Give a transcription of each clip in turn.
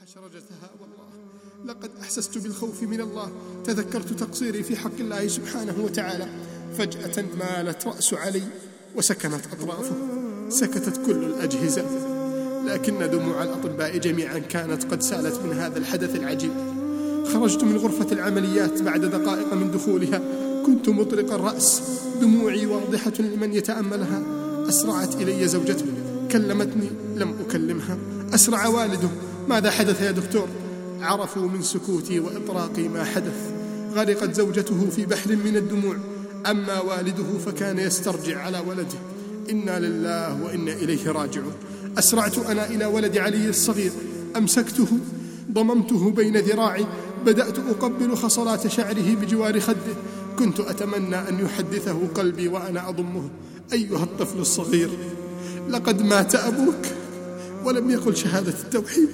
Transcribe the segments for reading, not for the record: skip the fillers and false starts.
شرجتها والله لقد أحسست بالخوف من الله. تذكرت تقصيري في حق الله سبحانه وتعالى. فجأة مالت رأس علي وسكنت أطرافه. سكتت كل الأجهزة، لكن دموع الأطباء جميعا كانت قد سالت من هذا الحدث العجيب. خرجت من غرفة العمليات بعد دقائق من دخولها. كنت مطرق الرأس، دموعي واضحة لمن يتأملها. أسرعت إلي زوجته، كلمتني، لم أكلمها. أسرع والده، ماذا حدث يا دكتور؟ عرفوا من سكوتي وإطراقي ما حدث. غرقت زوجته في بحر من الدموع، أما والده فكان يسترجع على ولده. إنا لله وإنا إليه راجعون. أسرعت أنا إلى ولد علي الصغير، أمسكته، ضممته بين ذراعي، بدأت أقبل خصلات شعره بجوار خده. كنت أتمنى أن يحدثه قلبي وأنا أضمه. أيها الطفل الصغير، لقد مات أبوك ولم يقل شهادة التوحيد.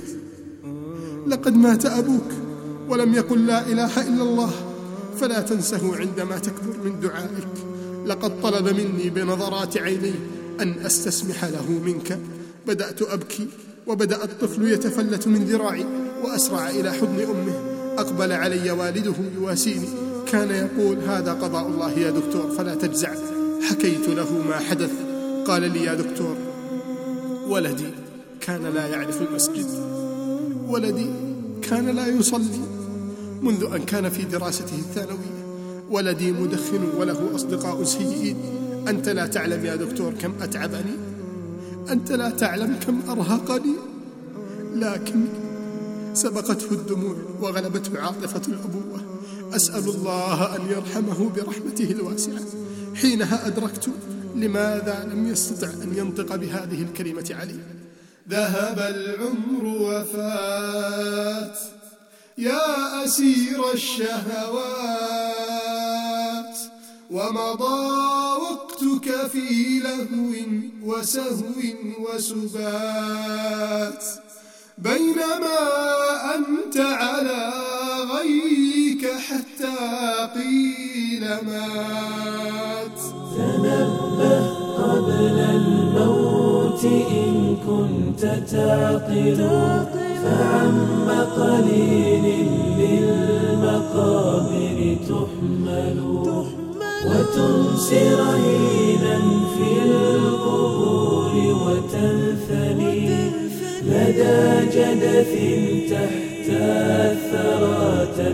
لقد مات أبوك ولم يقل لا إله إلا الله، فلا تنسه عندما تكبر من دعائك. لقد طلب مني بنظرات عيني أن أستسمح له منك. بدأت أبكي، وبدأ الطفل يتفلت من ذراعي وأسرع إلى حضن أمه. أقبل علي والده يواسيني، كان يقول هذا قضاء الله يا دكتور فلا تجزع. حكيت له ما حدث. قال لي يا دكتور، ولدي كان لا يعرف المسجد، ولدي كان لا يصلي منذ أن كان في دراسته الثانوية، ولدي مدخن وله أصدقاء سيئين. أنت لا تعلم يا دكتور كم أتعبني، أنت لا تعلم كم أرهقني. لكن سبقته الدموع وغلبته عاطفة الأبوة. أسأل الله أن يرحمه برحمته الواسعة. حينها أدركت لماذا لم يستطع أن ينطق بهذه الكلمة علي. ذهب العمر وفات يا أسير الشهوات، ومضى وقتك في لهو وسهو وسبات، بينما أنت على غيك حتى قيل مات. تنبه قبل الموت إن كنت تعقل، فعم قليل للمقابر تحمل، وتمسي رهينا في القبور وتنثني لدى جدث تحت الثرى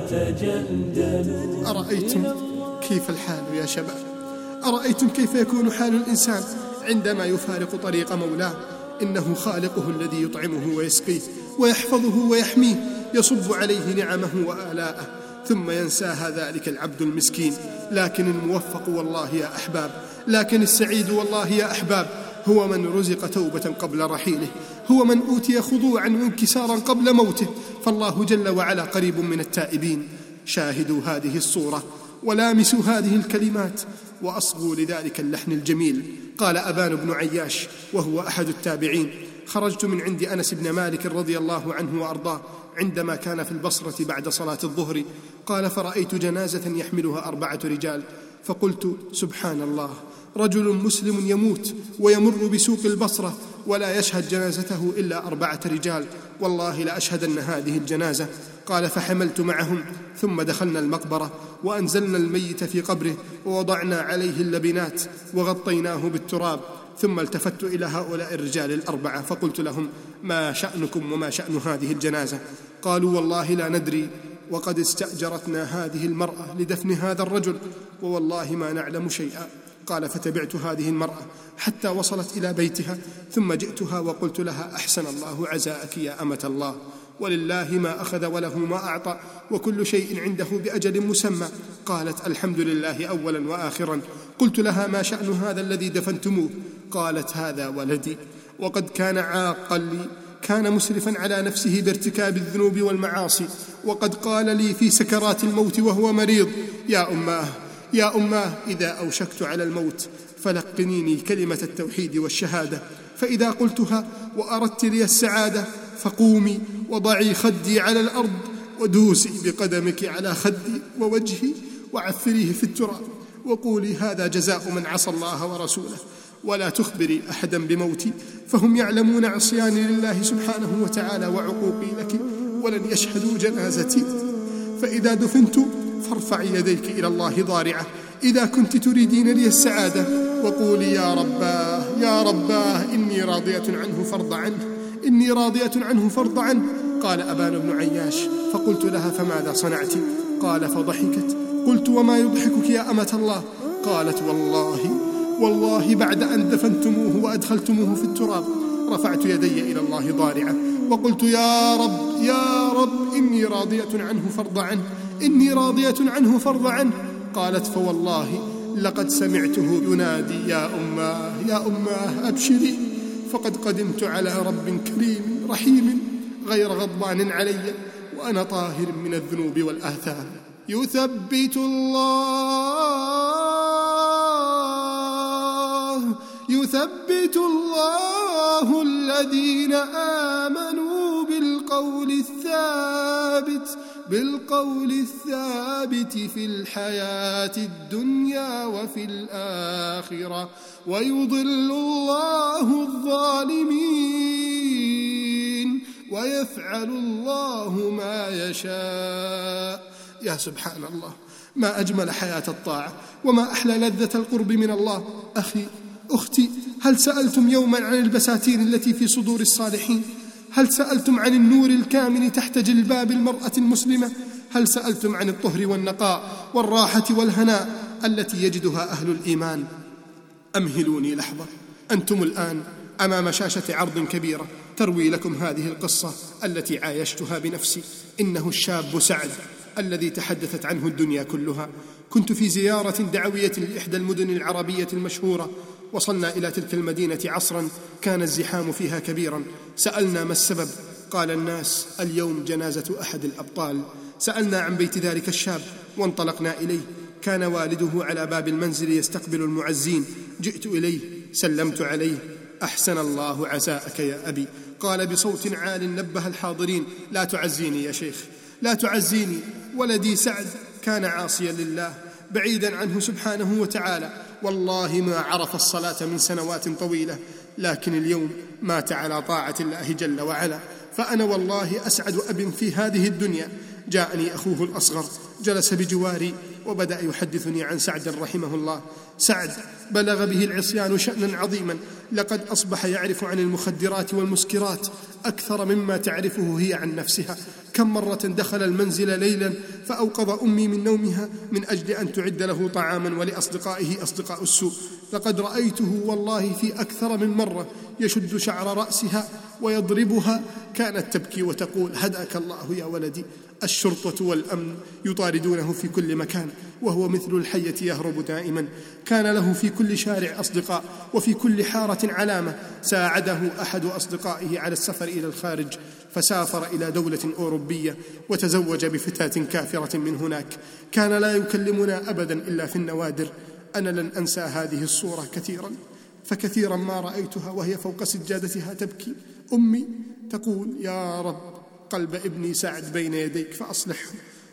تتجندل. أرأيتم كيف الحال يا شباب؟ أرأيتم كيف يكون حال الإنسان عندما يفارق طريق مولاه؟ إنه خالقه الذي يطعمه ويسقيه ويحفظه ويحميه، يصب عليه نعمه وآلاءه، ثم ينساها ذلك العبد المسكين. لكن الموفق والله يا أحباب، لكن السعيد والله يا أحباب، هو من رزق توبة قبل رحيله، هو من أوتي خضوعا وانكسارا قبل موته. فالله جل وعلا قريب من التائبين. شاهدوا هذه الصورة ولامسوا هذه الكلمات وأصغوا لذلك اللحن الجميل. قال أبان بن عياش وهو أحد التابعين: خرجت من عند أنس بن مالك رضي الله عنه وأرضاه عندما كان في البصرة بعد صلاة الظهر. قال: فرأيت جنازة يحملها 4 رجال، فقلت سبحان الله، رجل مسلم يموت ويمر بسوق البصرة ولا يشهد جنازته إلا 4 رجال، والله لأشهدن هذه الجنازة. قال: فحملت معهم، ثم دخلنا المقبرة وأنزلنا الميت في قبره ووضعنا عليه اللبنات وغطيناه بالتراب. ثم التفت إلى هؤلاء الرجال ال4 فقلت لهم: ما شأنكم وما شأن هذه الجنازة؟ قالوا: والله لا ندري، وقد استأجرتنا هذه المرأة لدفن هذا الرجل، ووالله ما نعلم شيئا. قال: فتبعت هذه المرأة حتى وصلت إلى بيتها، ثم جئتها وقلت لها: أحسن الله عزاءك يا أمة الله، ولله ما أخذ وله ما أعطى، وكل شيء عنده بأجل مسمى. قالت: الحمد لله أولا وآخرا. قلت لها: ما شأن هذا الذي دفنتموه؟ قالت: هذا ولدي، وقد كان عاقا لي، كان مسرفا على نفسه بارتكاب الذنوب والمعاصي، وقد قال لي في سكرات الموت وهو مريض: يا أماه، يا أماه، إذا أوشكت على الموت فلقنيني كلمة التوحيد والشهادة، فإذا قلتها وأردت لي السعادة فقومي وضعي خدي على الأرض ودوسي بقدمك على خدي ووجهي وعثريه في التراب، وقولي: هذا جزاء من عصى الله ورسوله، ولا تخبري أحدا بموتي، فهم يعلمون عصياني لله سبحانه وتعالى وعقوقي لك، ولن يشهدوا جنازتي. فإذا دفنت فارفعي يديك إلى الله ضارعة إذا كنت تريدين لي السعادة، وقولي يا رباه يا رباه إني راضية عنه فارض عنه، إني راضية عنه فارض عنه. قال أبان بن عياش: فقلت لها: فماذا صنعت؟ قال: فضحكت. قلت: وما يضحكك يا أمة الله؟ قالت: والله بعد أن دفنتموه وأدخلتموه في التراب رفعت يدي إلى الله ضارعة وقلت: يا رب يا رب إني راضية عنه فارض عنه، إني راضية عنه فارض عنه. قالت: فوالله لقد سمعته ينادي: يا أماه يا أماه أبشري، فقد قدمت على رب كريم رحيم غير غضبان علي وأنا طاهر من الذنوب والآثام. يثبت الله الذين آمنوا بالقول الثابت في الحياة الدنيا وفي الآخرة، ويضل الله الظالمين ويفعل الله ما يشاء. يا سبحان الله، ما أجمل حياة الطاعة وما أحلى لذة القرب من الله. أخي أختي، هل سألتم يوما عن البساتين التي في صدور الصالحين؟ هل سألتم عن النور الكامن تحت جلباب المرأة المسلمة؟ هل سألتم عن الطهر والنقاء والراحة والهناء التي يجدها أهل الإيمان؟ أمهلوني لحظة، أنتم الآن أمام شاشة عرض كبيرة تروي لكم هذه القصة التي عايشتها بنفسي. إنه الشاب سعد الذي تحدثت عنه الدنيا كلها. كنت في زيارة دعوية لإحدى المدن العربية المشهورة. وصلنا إلى تلك المدينة عصرا كان الزحام فيها كبيرا. سألنا: ما السبب؟ قال الناس: اليوم جنازة أحد الأبطال. سألنا عن بيت ذلك الشاب وانطلقنا إليه. كان والده على باب المنزل يستقبل المعزين. جئت إليه سلمت عليه: أحسن الله عزاءك يا أبي. قال بصوت عال نبه الحاضرين: لا تعزيني يا شيخ، لا تعزيني، ولدي سعد كان عاصيا لله بعيدا عنه سبحانه وتعالى، والله ما عرف الصلاة من سنوات طويلة، لكن اليوم مات على طاعة الله جل وعلا. فأنا والله أسعد أب في هذه الدنيا. جاءني أخوه الأصغر جلس بجواري وبدأ يحدثني عن سعد رحمه الله. سعد بلغ به العصيان شأنا عظيما، لقد أصبح يعرف عن المخدرات والمسكرات أكثر مما تعرفه هي عن نفسها. كم مرة دخل المنزل ليلا فأوقظ أمي من نومها من أجل أن تعد له طعاما ولأصدقائه أصدقاء السوء. لقد رأيته والله في أكثر من مرة يشد شعر رأسها ويضربها، كانت تبكي وتقول: هداك الله يا ولدي. الشرطة والأمن يطاردونه في كل مكان وهو مثل الحية يهرب دائما. كان له في كل شارع أصدقاء وفي كل حارة علامة. ساعده أحد أصدقائه على السفر إلى الخارج، فسافر إلى دولة أوروبية وتزوج بفتاة كافرة من هناك. كان لا يكلمنا أبدا إلا في النوادر. أنا لن أنسى هذه الصورة كثيرا، فكثيرا ما رأيتها وهي فوق سجادتها تبكي. أمي تقول: يا رب قلب ابني سعد بين يديك فأصلحه.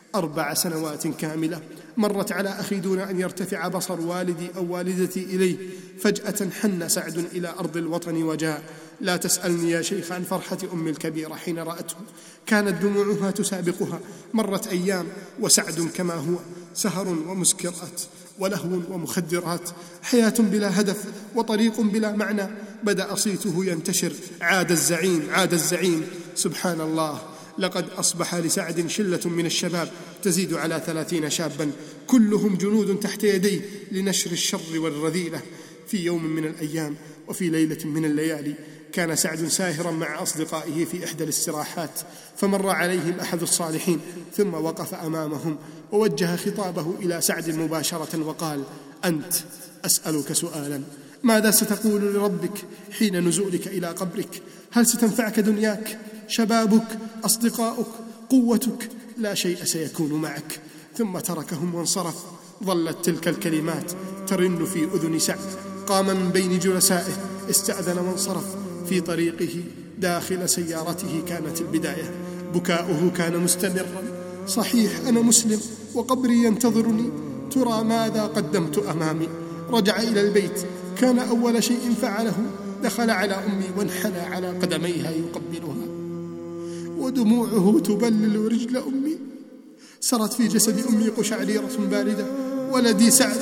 4 سنوات كاملة مرت على أخي دون أن يرتفع بصر والدي أو والدتي إليه. فجأة حن سعد إلى أرض الوطن وجاء. لا تسألني يا شيخ عن فرحة أمي الكبيرة حين رأته، كانت دموعها تسابقها. مرت أيام وسعد كما هو، سهر ومسكرات ولهو ومخدرات، حياة بلا هدف وطريق بلا معنى. بدأ صيته ينتشر: عاد الزعيم، عاد الزعيم. سبحان الله، لقد أصبح لسعد شلة من الشباب تزيد على 30 شابا، كلهم جنود تحت يديه لنشر الشر والرذيلة. في يوم من الأيام وفي ليلة من الليالي كان سعد ساهرا مع أصدقائه في إحدى الاستراحات، فمر عليهم أحد الصالحين ثم وقف أمامهم ووجه خطابه إلى سعد مباشرة وقال: أنت أسألك سؤالا، ماذا ستقول لربك حين نزولك إلى قبرك؟ هل ستنفعك دنياك، شبابك، أصدقاؤك، قوتك؟ لا شيء سيكون معك. ثم تركهم وانصرف. ظلت تلك الكلمات ترن في أذن سعد. قام من بين جلسائه، استأذن وانصرف. في طريقه داخل سيارته كانت البداية. بكاؤه كان مستمرا: صحيح أنا مسلم وقبري ينتظرني، ترى ماذا قدمت أمامي. رجع إلى البيت، كان أول شيء فعله دخل على أمي وانحنى على قدميها يقبلها ودموعه تبلل رجل أمي. سرت في جسد أمي قشعريرة باردة. ولدي سعد،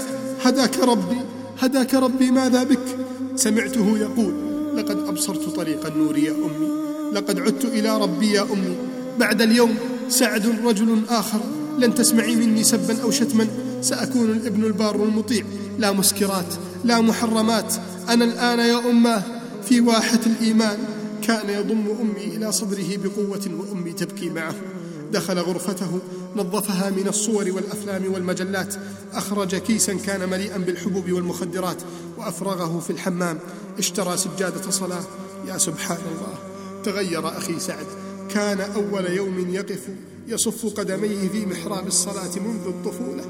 هداك ربي، ماذا بك؟ سمعته يقول: لقد أبصرت طريق النور يا أمي، لقد عدت إلى ربي يا أمي. بعد اليوم سعد رجل آخر، لن تسمعي مني سبا أو شتما، سأكون الابن البار المطيع، لا مسكرات لا محرمات. أنا الآن يا أماه في واحة الإيمان. كان يضم أمي إلى صدره بقوة وأمي تبكي معه. دخل غرفته، نظفها من الصور والأفلام والمجلات، أخرج كيسا كان مليئا بالحبوب والمخدرات وأفرغه في الحمام. اشترى سجادة صلاة. يا سبحان الله، تغير أخي سعد. كان أول يوم يقف يصف قدميه في محراب الصلاة منذ الطفولة.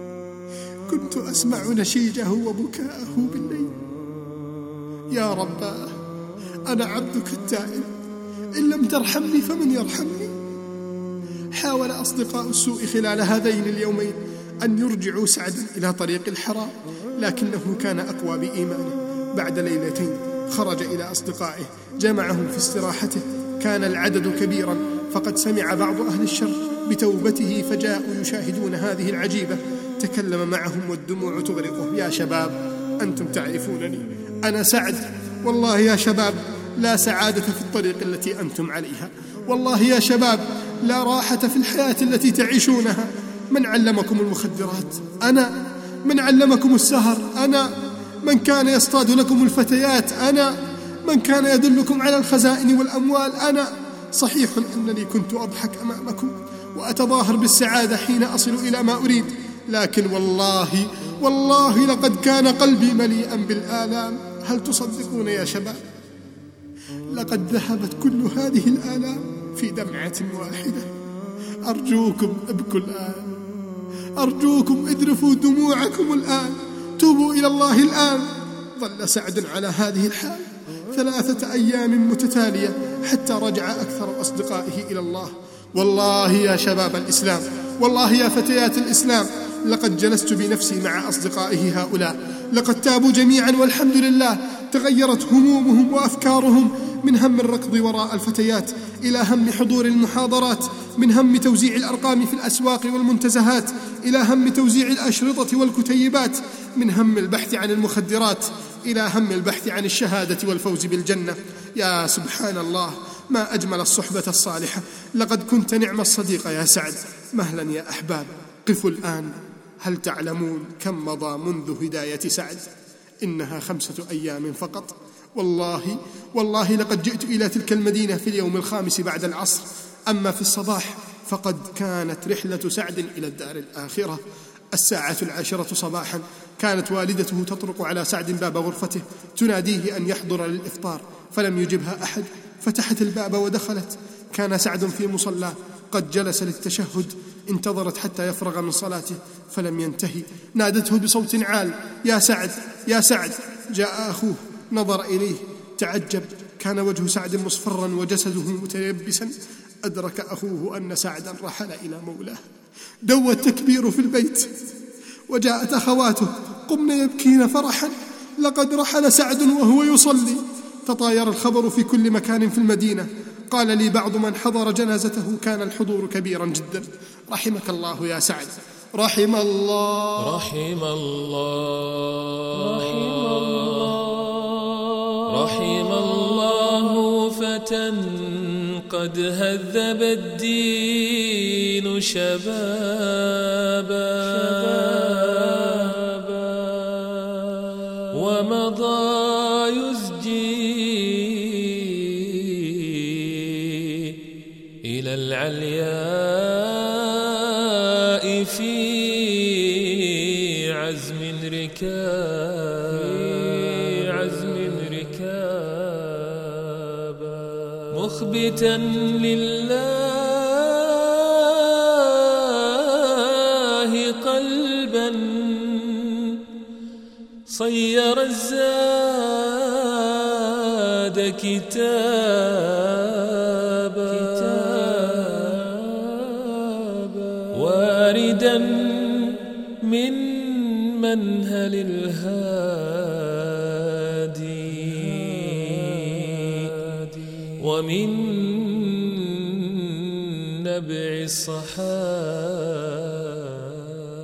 كنت أسمع نشيجه وبكاءه بالليل. يا رباه، أنا عبدك التائب، إن لم ترحمني فمن يرحمني. حاول أصدقاء السوء خلال هذين اليومين أن يرجعوا سعدا إلى طريق الحرام، لكنه كان أقوى بإيمانه. بعد ليلتين خرج إلى أصدقائه، جمعهم في استراحته. كان العدد كبيرا، فقد سمع بعض أهل الشر بتوبته فجاءوا يشاهدون هذه العجيبة. تكلم معهم والدموع تغرقه: يا شباب، أنتم تعرفونني، أنا سعد. والله يا شباب، لا سعادة في الطريق التي أنتم عليها. والله يا شباب، لا راحة في الحياة التي تعيشونها. من علمكم المخدرات؟ أنا. من علمكم السهر؟ أنا. من كان يصطاد لكم الفتيات؟ أنا. من كان يدلكم على الخزائن والأموال؟ أنا. صحيح أنني كنت أضحك أمامكم وأتظاهر بالسعادة حين أصل إلى ما أريد، لكن والله لقد كان قلبي مليئا بالآلام. هل تصدقون يا شباب؟ لقد ذهبت كل هذه الآلام في دمعة واحدة. أرجوكم ابكوا الآن، أرجوكم اذرفوا دموعكم الآن، توبوا إلى الله الآن. ظل سعد على هذه الحال 3 أيام متتالية حتى رجع أكثر أصدقائه إلى الله. والله يا شباب الإسلام، والله يا فتيات الإسلام، لقد جلست بنفسي مع أصدقائه هؤلاء. لقد تابوا جميعا والحمد لله. تغيرت همومهم وأفكارهم من هم الركض وراء الفتيات إلى هم حضور المحاضرات، من هم توزيع الأرقام في الأسواق والمنتزهات إلى هم توزيع الأشرطة والكتيبات، من هم البحث عن المخدرات إلى هم البحث عن الشهادة والفوز بالجنة. يا سبحان الله، ما أجمل الصحبة الصالحة. لقد كنت نعم الصديق يا سعد. مهلا يا أحباب، قفوا الآن. هل تعلمون كم مضى منذ هداية سعد؟ إنها 5 أيام فقط. والله لقد جئت إلى تلك المدينة في اليوم 5 بعد العصر. أما في الصباح فقد كانت رحلة سعد إلى الدار الآخرة. 10:10 صباحا كانت والدته تطرق على سعد باب غرفته تناديه أن يحضر للإفطار، فلم يجبها أحد. فتحت الباب ودخلت. كان سعد في مصلاه قد جلس للتشهد. انتظرت حتى يفرغ من صلاته فلم ينتهي. نادته بصوت عال: يا سعد، يا سعد. جاء أخوه، نظر إليه، تعجب. كان وجه سعد مصفرا وجسده متيبسا. أدرك أخوه أن سعدا رحل إلى مولاه. دوى التكبير في البيت، وجاءت أخواته قمن يبكين فرحا: لقد رحل سعد وهو يصلي. تطاير الخبر في كل مكان في المدينة. قال لي بعض من حضر جنازته: كان الحضور كبيرا جدا. رحمك الله يا سعد، رحم الله، رحم الله، رحم الله فتى قد هذب الدين شبابا ومضى إلى العلياء في عزم ركابا مخبتا لله قلبا صير الزاد كتابا واردا من منهل الهادي ومن نبع الصحاب.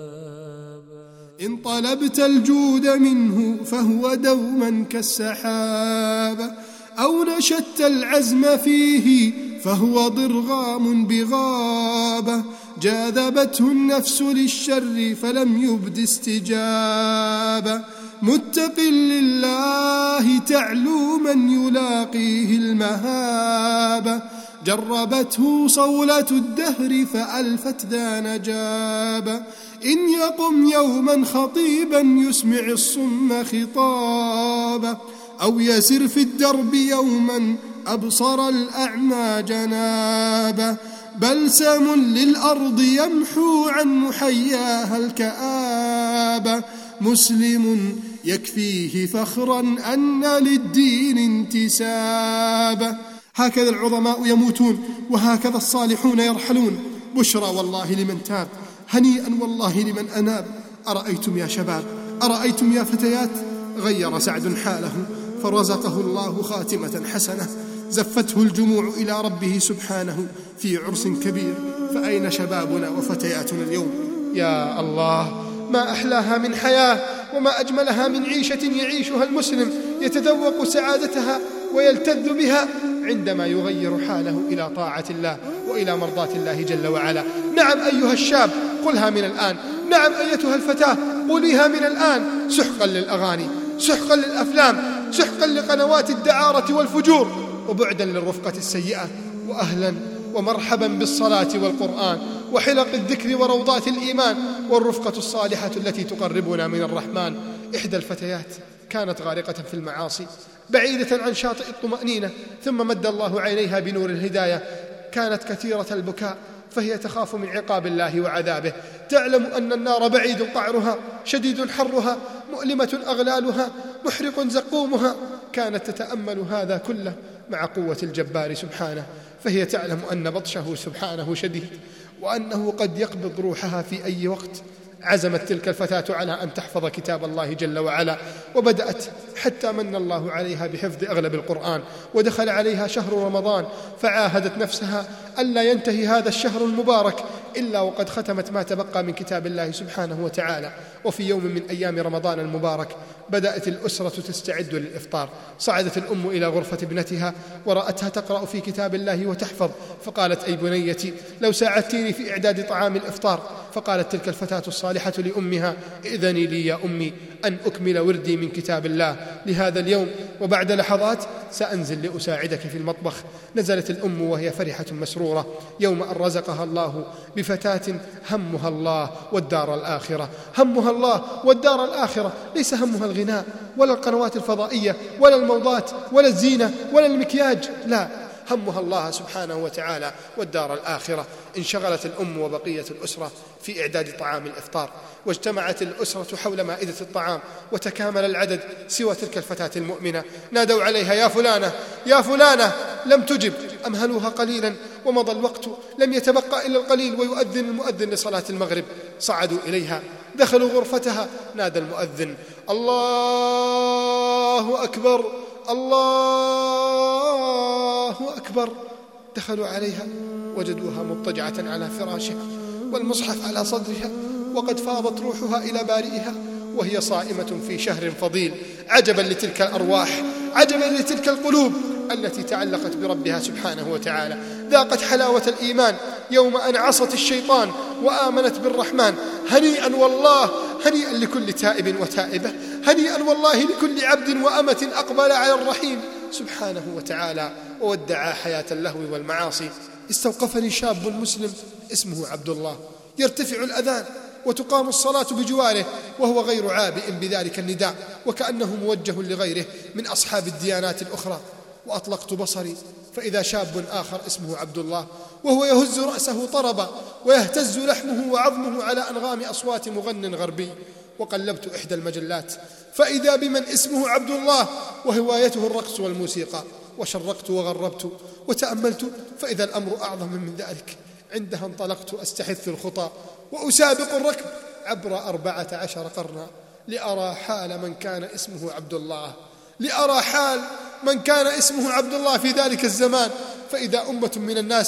إن طلبت الجود منه فهو دوما كالسحاب، أو نشدت العزم فيه فهو ضرغام بغابة، جاذبته النفس للشر فلم يبد استجابة، متق لله تعلو من يلاقيه المهابة، جربته صولة الدهر فألفت ذا نجابة، إن يقم يوما خطيبا يسمع الصم خطابا، أو يسر في الدرب يوما أبصر الأعمى جنابا، بلسم للأرض يمحو عن محياها الكآبة، مسلم يكفيه فخرا أن للدين انتسابا. هكذا العظماء يموتون وهكذا الصالحون يرحلون. بشرى والله لمن تاب، هنيئا والله لمن أناب. أرأيتم يا شباب، أرأيتم يا فتيات، غير سعد حاله فرزقه الله خاتمة حسنة، زفته الجموع إلى ربه سبحانه في عرس كبير. فأين شبابنا وفتياتنا اليوم؟ يا الله، ما أحلاها من حياة وما أجملها من عيشة يعيشها المسلم، يتذوق سعادتها ويلتذ بها عندما يغير حاله إلى طاعة الله وإلى مرضاة الله جل وعلا. نعم أيها الشاب، قلها من الآن. نعم أيتها الفتاة، قوليها من الآن. سحقا للأغاني، سحقا للأفلام، سحقا لقنوات الدعارة والفجور، وبعدا للرفقة السيئة، وأهلا ومرحبا بالصلاة والقرآن وحلق الذكر وروضات الإيمان والرفقة الصالحة التي تقربنا من الرحمن. إحدى الفتيات كانت غارقة في المعاصي بعيدة عن شاطئ الطمأنينة، ثم مد الله عينيها بنور الهداية. كانت كثيرة البكاء فهي تخاف من عقاب الله وعذابه، تعلم أن النار بعيد قعرها، شديد حرها، مؤلمة أغلالها، محرق زقومها. كانت تتأمل هذا كله مع قوة الجبار سبحانه، فهي تعلم أن بطشه سبحانه شديد وأنه قد يقبض روحها في أي وقت. عزمت تلك الفتاة على أن تحفظ كتاب الله جل وعلا، وبدأت حتى من الله عليها بحفظ أغلب القرآن، ودخل عليها شهر رمضان، فعاهدت نفسها ألا ينتهي هذا الشهر المبارك إلا وقد ختمت ما تبقى من كتاب الله سبحانه وتعالى. وفي يوم من أيام رمضان المبارك بدأت الأسرة تستعد للإفطار. صعدت الأم إلى غرفة ابنتها ورأتها تقرأ في كتاب الله وتحفظ، فقالت: أي بنيتي، لو ساعدتيني في إعداد طعام الإفطار. فقالت تلك الفتاة الصالحة لأمها: إذني لي يا أمي أن أكمل وردي من كتاب الله لهذا اليوم، وبعد لحظات سأنزل لأساعدك في المطبخ. نزلت الأم وهي فرحة مسرورة يوم أن رزقها الله بفتاة همها الله والدار الآخرة. همها الله والدار الآخرة، ليس همها الغناء ولا القنوات الفضائية ولا الموضات ولا الزينة ولا المكياج، لا، همها الله سبحانه وتعالى والدار الآخرة. انشغلت الأم وبقية الأسرة في إعداد طعام الإفطار، واجتمعت الأسرة حول مائدة الطعام وتكامل العدد سوى تلك الفتاة المؤمنة. نادوا عليها: يا فلانة، يا فلانة، لم تجب. أمهلوها قليلا ومضى الوقت، لم يتبقى إلا القليل ويؤذن المؤذن لصلاة المغرب. صعدوا إليها، دخلوا غرفتها، نادى المؤذن: الله أكبر، الله أكبر. دخلوا عليها وجدوها مضطجعة على فراشها والمصحف على صدرها، وقد فاضت روحها إلى بارئها وهي صائمة في شهر فضيل. عجبا لتلك الأرواح، عجبا لتلك القلوب التي تعلقت بربها سبحانه وتعالى، ذاقت حلاوة الإيمان يوم أن عصت الشيطان وآمنت بالرحمن. هنيئا والله، هنيئا لكل تائب وتائبة، هنيئا والله لكل عبد وأمة أقبل على الرحيم سبحانه وتعالى وودع حياة اللهو والمعاصي. استوقفني شاب مسلم اسمه عبد الله، يرتفع الأذان وتقام الصلاة بجواره وهو غير عابئ بذلك النداء، وكأنه موجه لغيره من أصحاب الديانات الأخرى. وأطلقت بصري فإذا شاب آخر اسمه عبد الله، وهو يهز رأسه طربا ويهتز لحمه وعظمه على أنغام أصوات مغن غربي. وقلبت إحدى المجلات فإذا بمن اسمه عبد الله وهوايته الرقص والموسيقى، وشرقت وغربت وتأملت فإذا الأمر أعظم من ذلك. عندها انطلقت أستحث الخطى وأسابق الركب عبر 14 قرنا لأرى حال من كان اسمه عبد الله، لأرى حال من كان اسمه عبد الله في ذلك الزمان. فإذا أمة من الناس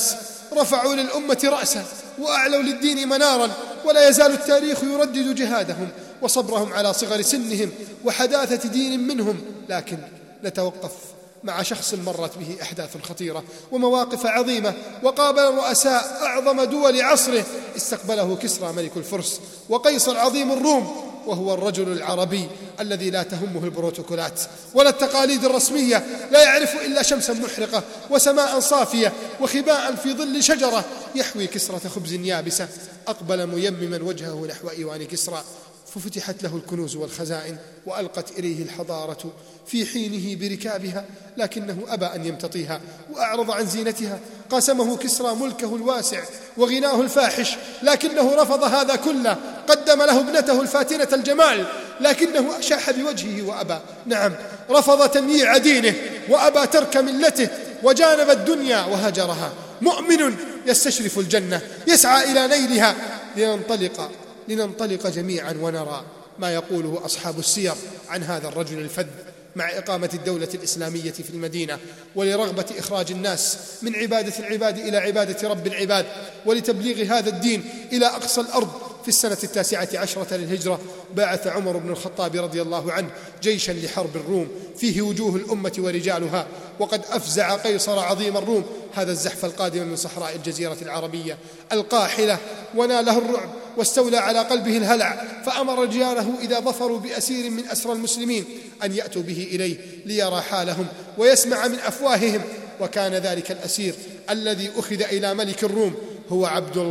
رفعوا للأمة رأسا وأعلوا للدين منارا، ولا يزال التاريخ يردد جهادهم وصبرهم على صغر سنهم وحداثة دين منهم. لكن نتوقف مع شخص مرت به أحداث خطيرة ومواقف عظيمة، وقابل رؤساء أعظم دول عصره. استقبله كسرى ملك الفرس وقيصر عظيم الروم، وهو الرجل العربي الذي لا تهمه البروتوكولات ولا التقاليد الرسمية، لا يعرف إلا شمسا محرقة وسماء صافية وخباء في ظل شجرة يحوي كسرة خبز يابسة. أقبل ميمما وجهه نحو إيوان كسرى، ففتحت له الكنوز والخزائن وألقت إليه الحضارة في حينه بركابها، لكنه أبى أن يمتطيها وأعرض عن زينتها. قاسمه كسرى ملكه الواسع وغناه الفاحش، لكنه رفض هذا كله. قدم له ابنته الفاتنة الجمال، لكنه أشاح بوجهه وأبى. نعم، رفض تمييع دينه وأبى ترك ملته، وجانب الدنيا وهجرها. مؤمن يستشرف الجنة يسعى إلى نيلها. لننطلق جميعا ونرى ما يقوله أصحاب السير عن هذا الرجل الفذ مع إقامة الدولة الإسلامية في المدينة، ولرغبة إخراج الناس من عبادة العباد إلى عبادة رب العباد، ولتبليغ هذا الدين إلى أقصى الأرض. في السنة 19 للهجرة بعث عمر بن الخطاب رضي الله عنه جيشا لحرب الروم فيه وجوه الأمة ورجالها، وقد أفزع قيصر عظيم الروم هذا الزحف القادم من صحراء الجزيرة العربية القاحلة، وناله الرعب واستولى على قلبه الهلع. فأمر رجاله إذا ظفروا بأسير من أسرى المسلمين أن يأتوا به إليه ليرى حالهم ويسمع من أفواههم. وكان ذلك الأسير الذي أخذ إلى ملك الروم هو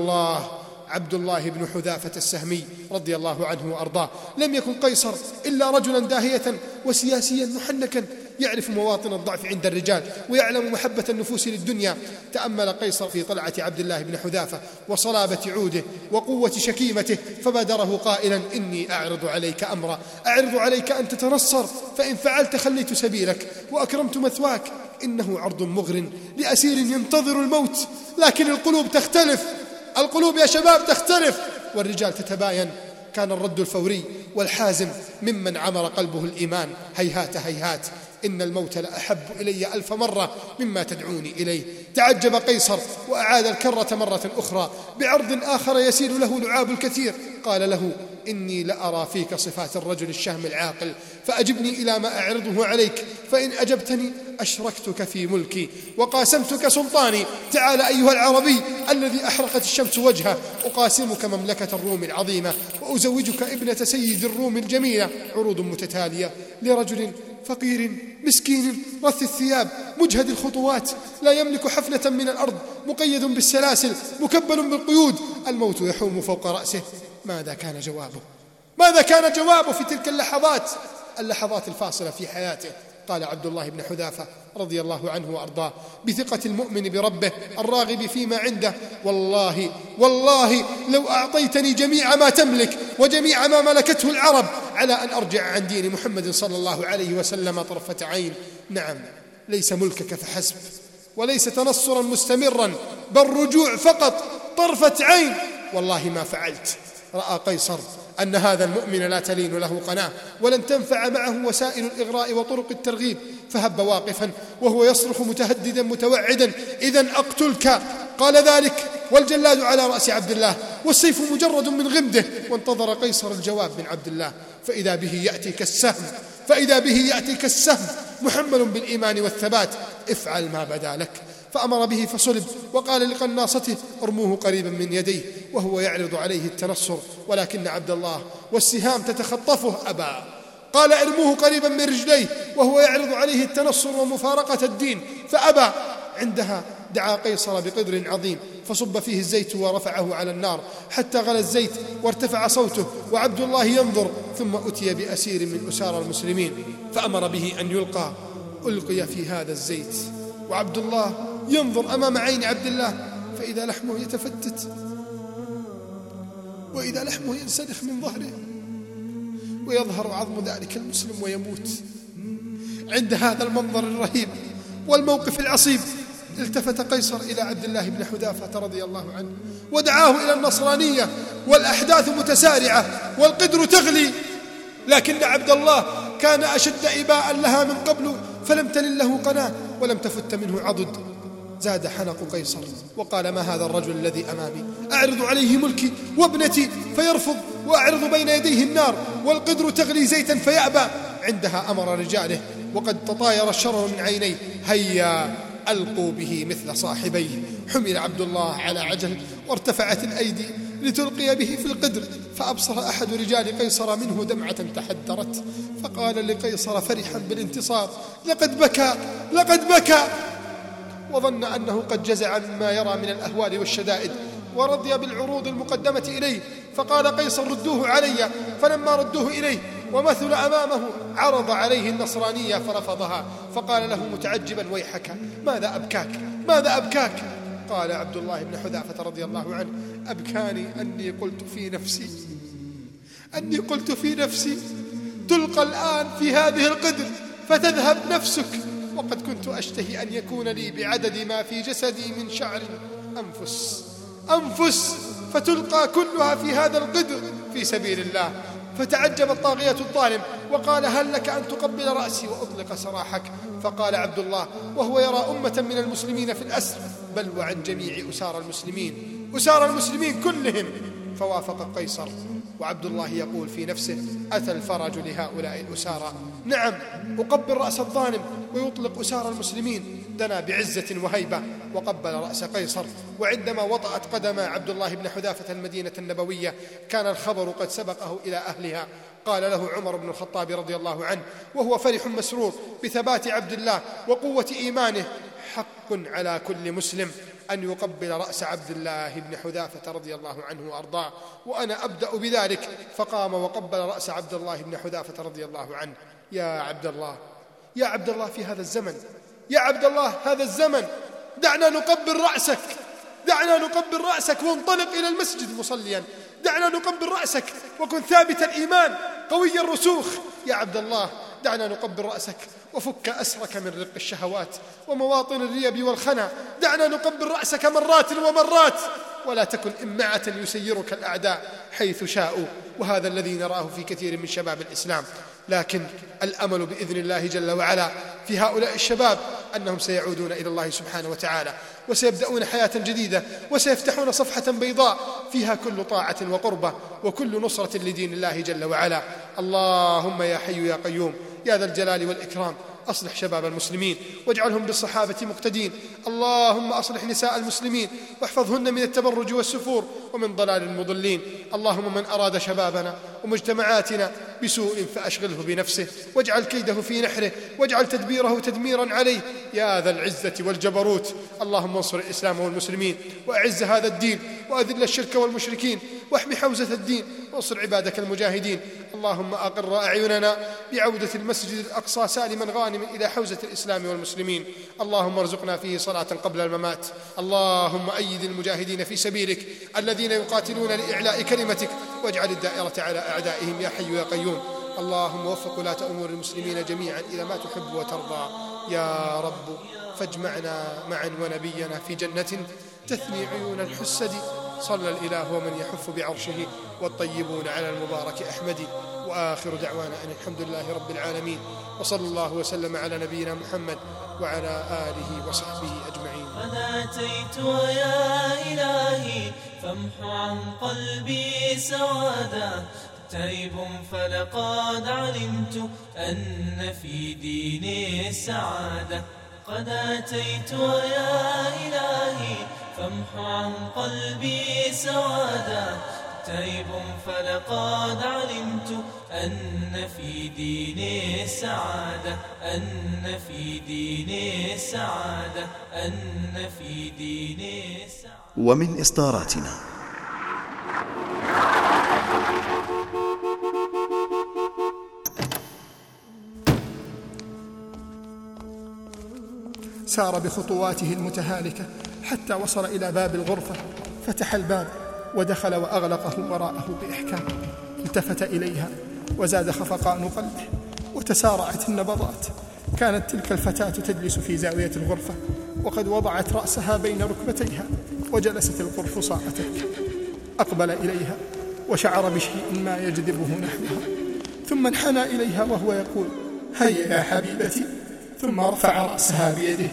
عبد الله بن حذافة السهمي رضي الله عنه وأرضاه. لم يكن قيصر إلا رجلا داهية وسياسيا محنكا، يعرف مواطن الضعف عند الرجال ويعلم محبة النفوس للدنيا. تأمل قيصر في طلعة عبد الله بن حذافة وصلابة عوده وقوة شكيمته، فبادره قائلا: إني أعرض عليك أمرا، أعرض عليك أن تتنصر، فإن فعلت خليت سبيلك وأكرمت مثواك. إنه عرض مغر لأسير ينتظر الموت، لكن القلوب تختلف. القلوب يا شباب تختلف والرجال تتباين. كان الرد الفوري والحازم ممن عمر قلبه الإيمان. هيهات هيهات، إن الموت لأحب إلي 1000 مرة مما تدعوني إليه. تعجب قيصر وأعاد الكرة مرة أخرى بعرض آخر يسيل له لعاب الكثير. قال له: إني لأرى فيك صفات الرجل الشهم العاقل، فأجبني إلى ما أعرضه عليك، فإن أجبتني أشركتك في ملكي وقاسمتك سلطاني. تعال أيها العربي الذي أحرقت الشمس وجهه، أقاسمك مملكة الروم العظيمة، وأزوجك ابنة سيد الروم الجميلة. عروض متتالية لرجل فقير مسكين رث الثياب مجهد الخطوات، لا يملك حفنة من الأرض، مقيد بالسلاسل مكبل بالقيود، الموت يحوم فوق رأسه. ماذا كان جوابه في تلك اللحظات الفاصلة في حياته؟ قال عبد الله بن حذافة رضي الله عنه وأرضاه بثقة المؤمن بربه الراغب فيما عنده: والله لو أعطيتني جميع ما تملك وجميع ما ملكته العرب على أن أرجع عن دين محمد صلى الله عليه وسلم طرفة عين. نعم، ليس ملكك فحسب، وليس تنصرا مستمرا، بل رجوع فقط طرفة عين. والله ما فعلت. رأى قيصر أن هذا المؤمن لا تلين له قناة ولن تنفع معه وسائل الإغراء وطرق الترغيب، فهب واقفا وهو يصرخ متهددا متوعدا: إذن أقتلك. قال ذلك والجلاد على رأس عبد الله والسيف مجرد من غمده. وانتظر قيصر الجواب من عبد الله، فإذا به يأتي كالسهم محمل بالإيمان والثبات: افعل ما بدا لك. فأمر به فصلب، وقال لقناصته: ارموه قريبا من يديه، وهو يعرض عليه التنصر، ولكن عبد الله والسهام تتخطفه أبى. قال: ارموه قريبا من رجليه، وهو يعرض عليه التنصر ومفارقة الدين، فأبى. عندها دعا قيصر بقدر عظيم فصب فيه الزيت ورفعه على النار حتى غلى الزيت وارتفع صوته، وعبد الله ينظر. ثم أتي بأسير من أسار المسلمين فأمر به أن ألقي في هذا الزيت، وعبد الله ينظر أمام عين عبد الله، فإذا لحمه يتفتت، وإذا لحمه ينسلخ من ظهره، ويظهر عظم ذلك المسلم ويموت. عند هذا المنظر الرهيب والموقف العصيب التفت قيصر إلى عبد الله بن حذافة رضي الله عنه ودعاه إلى النصرانية، والأحداث متسارعة والقدر تغلي، لكن عبد الله كان أشد إباء لها من قبل، فلم تلل له قناة ولم تفت منه عضد. زاد حنق قيصر وقال: ما هذا الرجل الذي أمامي؟ أعرض عليه ملكي وابنتي فيرفض، وأعرض بين يديه النار والقدر تغلي زيتا فيأبى. عندها أمر رجاله وقد تطاير الشرر من عينيه: هيا ألقوا به مثل صاحبيه. حمل عبد الله على عجل وارتفعت الأيدي لتلقي به في القدر، فأبصر أحد رجال قيصر منه دمعة تحدرت، فقال لقيصر فرحا بالانتصار: لقد بكى لقد بكى. وظن أنه قد جزع مما يرى من الأهوال والشدائد، ورضي بالعروض المقدمة إليه، فقال قيصر: ردوه علي. فلما ردوه إليه ومثل أمامه عرض عليه النصرانية فرفضها، فقال له متعجبا: ويحك، ماذا أبكاك؟ ماذا أبكاك؟ قال عبد الله بن حذافة رضي الله عنه: أبكاني أني قلت في نفسي تلقى الآن في هذه القدر فتذهب نفسك، وقد كنت أشتهي أن يكون لي بعدد ما في جسدي من شعر أنفس فتلقى كلها في هذا القدر في سبيل الله. فتعجب الطاغية الظالم وقال: هل لك أن تقبل رأسي وأطلق سراحك؟ فقال عبد الله وهو يرى أمة من المسلمين في الأسر: بل وعن جميع أسار المسلمين كلهم. فوافق قيصر، وعبد الله يقول في نفسه: أتى الفرج لهؤلاء الأسارى. نعم، أقبل رأس الظالم ويطلق أسار المسلمين. دنا بعزة وهيبة وقبل رأس قيصر. وعندما وطأت قدم عبد الله بن حذافة المدينة النبوية كان الخبر قد سبقه إلى أهلها. قال له عمر بن الخطاب رضي الله عنه وهو فرح مسرور بثبات عبد الله وقوة إيمانه: حق على كل مسلم أن يقبل رأس عبد الله بن حذافة رضي الله عنه وأرضاه، وأنا أبدأ بذلك. فقام وقبل رأس عبد الله بن حذافة رضي الله عنه. يا عبد الله في هذا الزمن، يا عبد الله هذا الزمن، دعنا نقبل رأسك وانطلق إلى المسجد مصليا. دعنا نقبل رأسك وكن ثابت الإيمان قوي الرسوخ. يا عبد الله دعنا نقبل رأسك وفك أسرك من رق الشهوات ومواطن الريب والخنا. دعنا نقبل رأسك مرات ومرات، ولا تكن إمعة يسيرك الأعداء حيث شاءوا، وهذا الذي نراه في كثير من شباب الإسلام. لكن الأمل بإذن الله جل وعلا في هؤلاء الشباب أنهم سيعودون إلى الله سبحانه وتعالى، وسيبدأون حياة جديدة، وسيفتحون صفحة بيضاء فيها كل طاعة وقربة وكل نصرة لدين الله جل وعلا. اللهم يا حي يا قيوم يا ذا الجلال والإكرام أصلح شباب المسلمين واجعلهم بالصحابة مقتدين. اللهم أصلح نساء المسلمين واحفظهن من التبرج والسفور ومن ضلال المضلين. اللهم من أراد شبابنا ومجتمعاتنا بسوء فأشغله بنفسه واجعل كيده في نحره واجعل تدبيره تدميرا عليه يا ذا العزة والجبروت. اللهم انصر الإسلام والمسلمين وأعز هذا الدين وأذل الشرك والمشركين واحمي حوزة الدين وانصر عبادك المجاهدين. اللهم أقر أعيننا بعودة المسجد الأقصى سالما غانما إلى حوزة الإسلام والمسلمين. اللهم ارزقنا فيه صلاة قبل الممات. اللهم أيد المجاهدين في سبيلك الذين يقاتلون لإعلاء كلمتك واجعل الدائرة على أعدائهم يا حي يا قيوم. اللهم وفق ولاة أمور المسلمين جميعا إلى ما تحب وترضى يا رب. فاجمعنا معا ونبينا في جنة تثني عيون الحسد. صلى الإله ومن يحف بعرشه والطيبون على المبارك أحمد. وآخر دعوانا أن الحمد لله رب العالمين، وصلى الله وسلم على نبينا محمد وعلى آله وصحبه أجمعين. قد أتيت يا إلهي فامح عن قلبي سوادا تائب فلقد علمت أن في ديني السعادة. قد أتيت يا إلهي فامح عن قلبي سوادا تائب فلقد علمت أن في ديني السعادة أن في ديني السعادة أن في ديني السعادة. ومن إصداراتنا سار بخطواته المتهالكة حتى وصل إلى باب الغرفة، فتح الباب ودخل وأغلقه وراءه بإحكام. التفت إليها وزاد خفقان قلبه وتسارعت النبضات. كانت تلك الفتاة تجلس في زاوية الغرفة وقد وضعت رأسها بين ركبتيها وجلست القرفصاء تبكي. أقبل إليها وشعر بشيء ما يجذبه نحوها، ثم انحنى إليها وهو يقول: هيا يا حبيبتي. ثم رفع رأسها بيده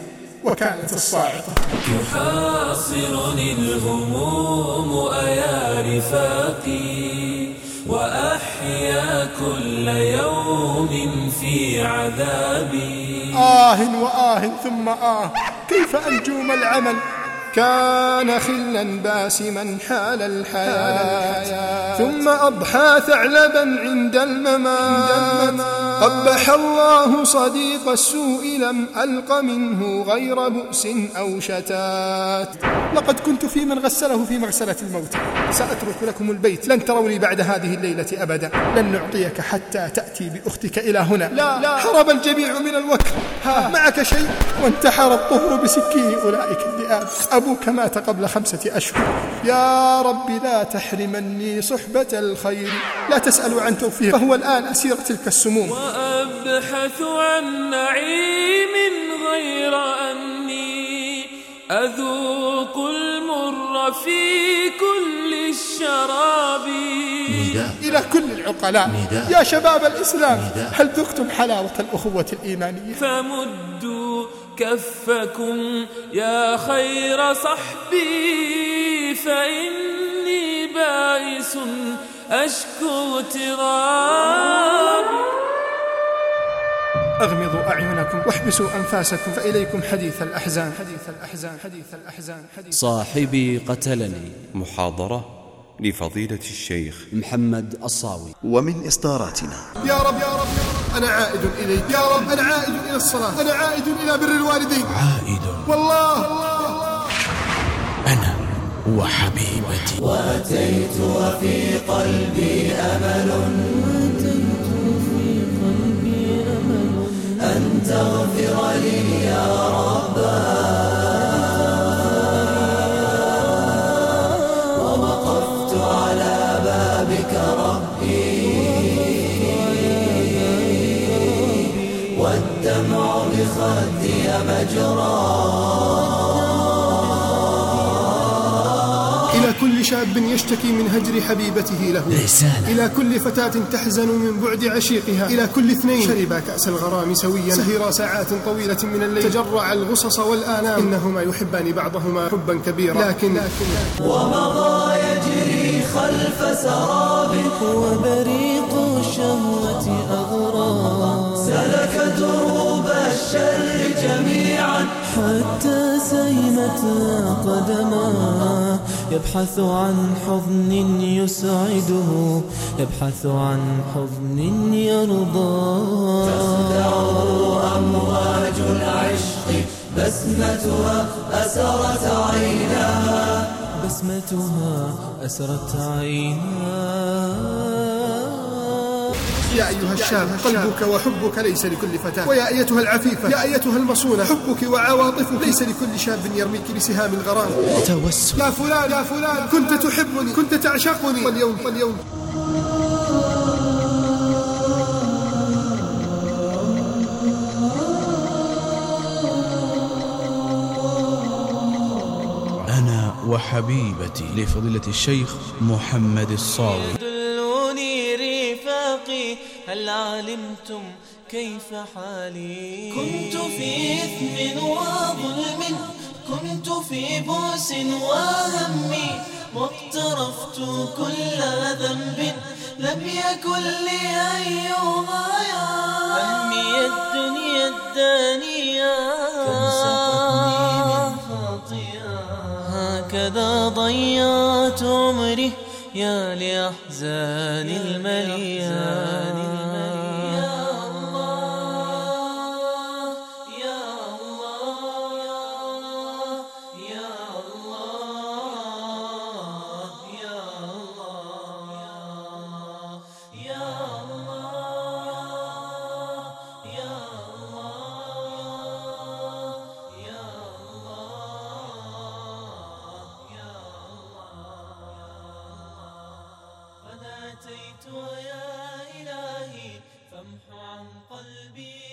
وكانت الصاعقة. تحاصرني الهموم أيا رفاقي، وأحيا كل يوم في عذابي. وآه ثم كيف أنجوم العمل كان خلا باسما حال الحياة، ثم أضحى ثعلبا عند الممات. قبح الله صديق السوء لم ألق منه غير بؤس أو شتات. لقد كنت في من غسله في مغسلة الموت. سأترك لكم البيت، لن تروني بعد هذه الليلة أبدا. لن نعطيك حتى تأتي بأختك إلى هنا. لا هرب الجميع من الوكر. معك شيء؟ وانتحر الطهر بسكين أولئك الذئاب. أبوك مات قبل 5 أشهر. يا رب لا تحرمني صحبة الخير. لا تسألوا عن توفيق، فهو الآن أسير تلك السموم. وأبحث عن نعيم غير أني أذوق المر في كل الشراب. إلى كل العقلاء يا شباب الإسلام، هل ذقتم حلاوة الأخوة الإيمانية؟ فمدوا كفكم يا خير صحبي، فإني بائس أشكو تراب. أغمضوا أعينكم واحبسوا أنفاسكم، فإليكم حديث الأحزان. صاحبي قتلني. محاضرة لفضيلة الشيخ محمد الصاوي. ومن إصداراتنا: يا رب أنا عائد إليك. يا رب أنا عائد إلى الصلاة. أنا عائد إلى بر الوالدين. عائد والله أنا وحبيبتي. وأتيت وفي قلبي أمل أن تغفر لي يا رب. ووقفت على بابك ربي، والدمع بخدي مجرى. إلى كل شاب يشتكي من هجر حبيبته له رسالة. إلى كل فتاة تحزن من بعد عشيقها. إلى كل 2 شربا كأس الغرام سويا، سهرا ساعات طويلة من الليل، تجرع الغصص والآلام. إنهما يحبان بعضهما حبا كبيرا، لكن ومضى يجري خلف سراب، وبريق الشهوة أغرى. سلك دروب الشر جميعا حتى سيمت قدما. يبحث عن حضن يسعده، يبحث عن حضن يرضى. تخدعه أمواج العشق، بسمتها أسرت عيناها، بسمتها أسرت عيناها. يا أيها الشاب، قلبك وحبك ليس لكل فتاة. ويا أيتها العفيفة، يا أيتها المصونة، حبك وعواطفك ليس لكل شاب يرميك بسهام الغرام. توسل. يا فلان كنت تحبني، كنت تعشقني، واليوم أنا وحبيبتي لفضيلة الشيخ محمد الصاوي. دلوني رفاقي، هل علمتم كيف حالي؟ كنت في إثم وظلم، كنت في بؤس وهم، واقترفت كل ذنب لم يكن لي أي غاية. همي الدنيا الدانية كم سقتني من خطيئة. هكذا ضيعت عمري يا لأحزان المليان. أتيت ويا إلهي فامح عن قلبي